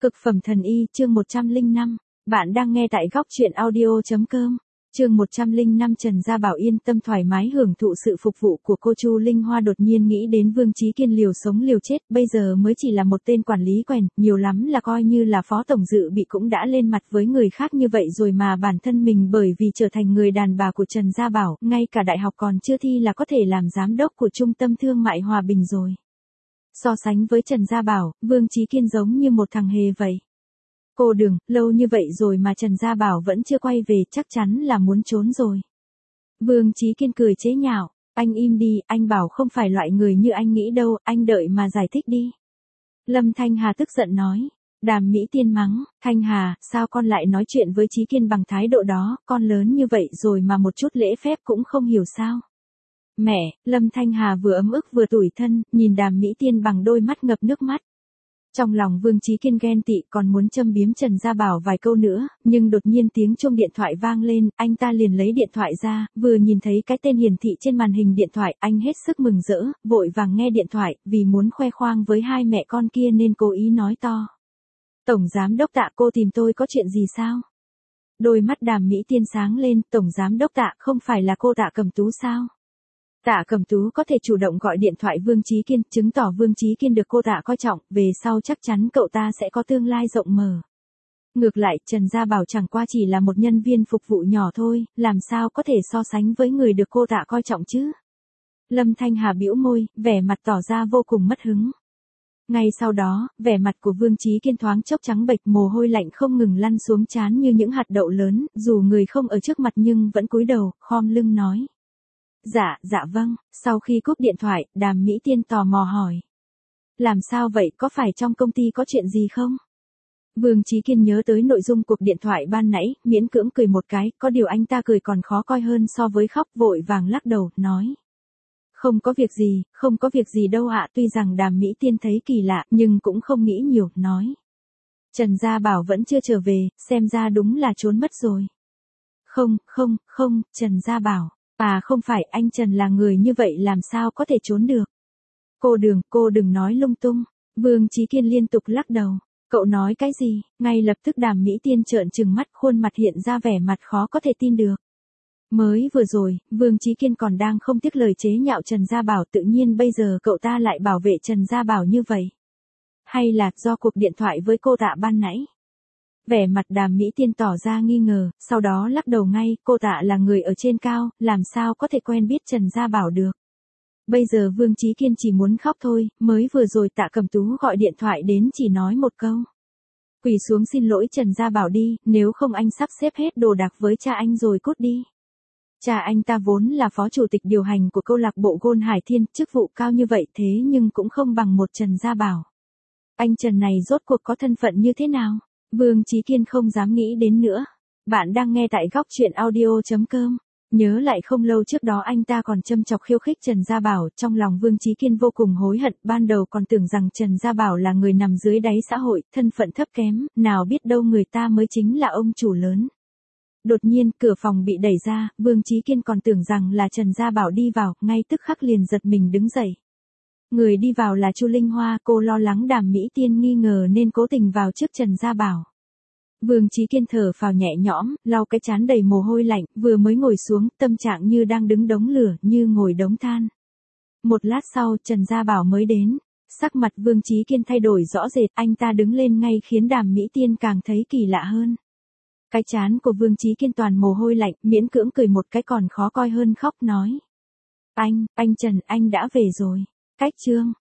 Cực phẩm thần y, chương 105. Bạn đang nghe tại góc truyện audio.com. Chương 105. Trần Gia Bảo yên tâm thoải mái hưởng thụ sự phục vụ của cô Chu Linh Hoa, đột nhiên nghĩ đến Vương Chí Kiên liều sống liều chết, bây giờ mới chỉ là một tên quản lý quèn, nhiều lắm là coi như là phó tổng dự bị cũng đã lên mặt với người khác như vậy rồi, mà bản thân mình bởi vì trở thành người đàn bà của Trần Gia Bảo, ngay cả đại học còn chưa thi là có thể làm giám đốc của Trung tâm Thương mại Hòa Bình rồi. So sánh với Trần Gia Bảo, Vương Chí Kiên giống như một thằng hề vậy. Cô Đường, lâu như vậy rồi mà Trần Gia Bảo vẫn chưa quay về, chắc chắn là muốn trốn rồi. Vương Chí Kiên cười chế nhạo, anh im đi, anh Bảo không phải loại người như anh nghĩ đâu, anh đợi mà giải thích đi. Lâm Thanh Hà tức giận nói. Đàm Mỹ Tiên mắng, Thanh Hà, sao con lại nói chuyện với Chí Kiên bằng thái độ đó, con lớn như vậy rồi mà một chút lễ phép cũng không hiểu sao. Mẹ, Lâm Thanh Hà vừa ấm ức vừa tủi thân, nhìn Đàm Mỹ Tiên bằng đôi mắt ngập nước mắt. Trong lòng Vương Chí Kiên ghen tị, còn muốn châm biếm Trần Gia Bảo vài câu nữa, nhưng đột nhiên tiếng chuông điện thoại vang lên, anh ta liền lấy điện thoại ra, vừa nhìn thấy cái tên hiển thị trên màn hình điện thoại, anh hết sức mừng rỡ, vội vàng nghe điện thoại, vì muốn khoe khoang với hai mẹ con kia nên cố ý nói to. Tổng giám đốc Tạ, cô tìm tôi có chuyện gì sao? Đôi mắt Đàm Mỹ Tiên sáng lên, Tổng giám đốc Tạ, không phải là cô Tạ Cẩm Tú sao? Tạ Cẩm Tú có thể chủ động gọi điện thoại Vương Chí Kiên, chứng tỏ Vương Chí Kiên được cô Tạ coi trọng, về sau chắc chắn cậu ta sẽ có tương lai rộng mở. Ngược lại, Trần Gia Bảo chẳng qua chỉ là một nhân viên phục vụ nhỏ thôi, làm sao có thể so sánh với người được cô Tạ coi trọng chứ? Lâm Thanh Hà bĩu môi, vẻ mặt tỏ ra vô cùng mất hứng. Ngay sau đó, vẻ mặt của Vương Chí Kiên thoáng chốc trắng bệch, mồ hôi lạnh không ngừng lăn xuống trán như những hạt đậu lớn, dù người không ở trước mặt nhưng vẫn cúi đầu, khom lưng nói. Dạ vâng, sau khi cúp điện thoại, Đàm Mỹ Tiên tò mò hỏi. Làm sao vậy, có phải trong công ty có chuyện gì không? Vương Chí Kiên nhớ tới nội dung cuộc điện thoại ban nãy, miễn cưỡng cười một cái, có điều anh ta cười còn khó coi hơn so với khóc, vội vàng lắc đầu, nói. Không có việc gì đâu ạ. Tuy rằng Đàm Mỹ Tiên thấy kỳ lạ, nhưng cũng không nghĩ nhiều, nói. Trần Gia Bảo vẫn chưa trở về, xem ra đúng là trốn mất rồi. Không, Trần Gia Bảo. À không phải, anh Trần là người như vậy làm sao có thể trốn được. Cô đừng nói lung tung. Vương Chí Kiên liên tục lắc đầu. Cậu nói cái gì? Ngay lập tức Đàm Mỹ Tiên trợn trừng mắt, khuôn mặt hiện ra vẻ mặt khó có thể tin được. Mới vừa rồi, Vương Chí Kiên còn đang không tiếc lời chế nhạo Trần Gia Bảo, tự nhiên bây giờ cậu ta lại bảo vệ Trần Gia Bảo như vậy. Hay là do cuộc điện thoại với cô Tạ ban nãy? Vẻ mặt Đàm Mỹ Tiên tỏ ra nghi ngờ, sau đó lắc đầu ngay, cô Tạ là người ở trên cao, làm sao có thể quen biết Trần Gia Bảo được. Bây giờ Vương Chí Kiên chỉ muốn khóc thôi, mới vừa rồi Tạ Cẩm Tú gọi điện thoại đến chỉ nói một câu. Quỳ xuống xin lỗi Trần Gia Bảo đi, nếu không anh sắp xếp hết đồ đạc với cha anh rồi cút đi. Cha anh ta vốn là phó chủ tịch điều hành của câu lạc bộ Gôn Hải Thiên, chức vụ cao như vậy thế nhưng cũng không bằng một Trần Gia Bảo. Anh Trần này rốt cuộc có thân phận như thế nào? Vương Chí Kiên không dám nghĩ đến nữa. Bạn đang nghe tại góc truyện audio.com. Nhớ lại không lâu trước đó anh ta còn châm chọc khiêu khích Trần Gia Bảo, trong lòng Vương Chí Kiên vô cùng hối hận, ban đầu còn tưởng rằng Trần Gia Bảo là người nằm dưới đáy xã hội, thân phận thấp kém, nào biết đâu người ta mới chính là ông chủ lớn. Đột nhiên, cửa phòng bị đẩy ra, Vương Chí Kiên còn tưởng rằng là Trần Gia Bảo đi vào, ngay tức khắc liền giật mình đứng dậy. Người đi vào là Chu Linh Hoa, cô lo lắng Đàm Mỹ Tiên nghi ngờ nên cố tình vào trước Trần Gia Bảo. Vương Chí Kiên thở phào nhẹ nhõm, lau cái trán đầy mồ hôi lạnh, vừa mới ngồi xuống, tâm trạng như đang đứng đống lửa, như ngồi đống than. Một lát sau, Trần Gia Bảo mới đến. Sắc mặt Vương Chí Kiên thay đổi rõ rệt, anh ta đứng lên ngay khiến Đàm Mỹ Tiên càng thấy kỳ lạ hơn. Cái trán của Vương Chí Kiên toàn mồ hôi lạnh, miễn cưỡng cười một cái còn khó coi hơn khóc, nói. Anh Trần, anh đã về rồi. Cách chương.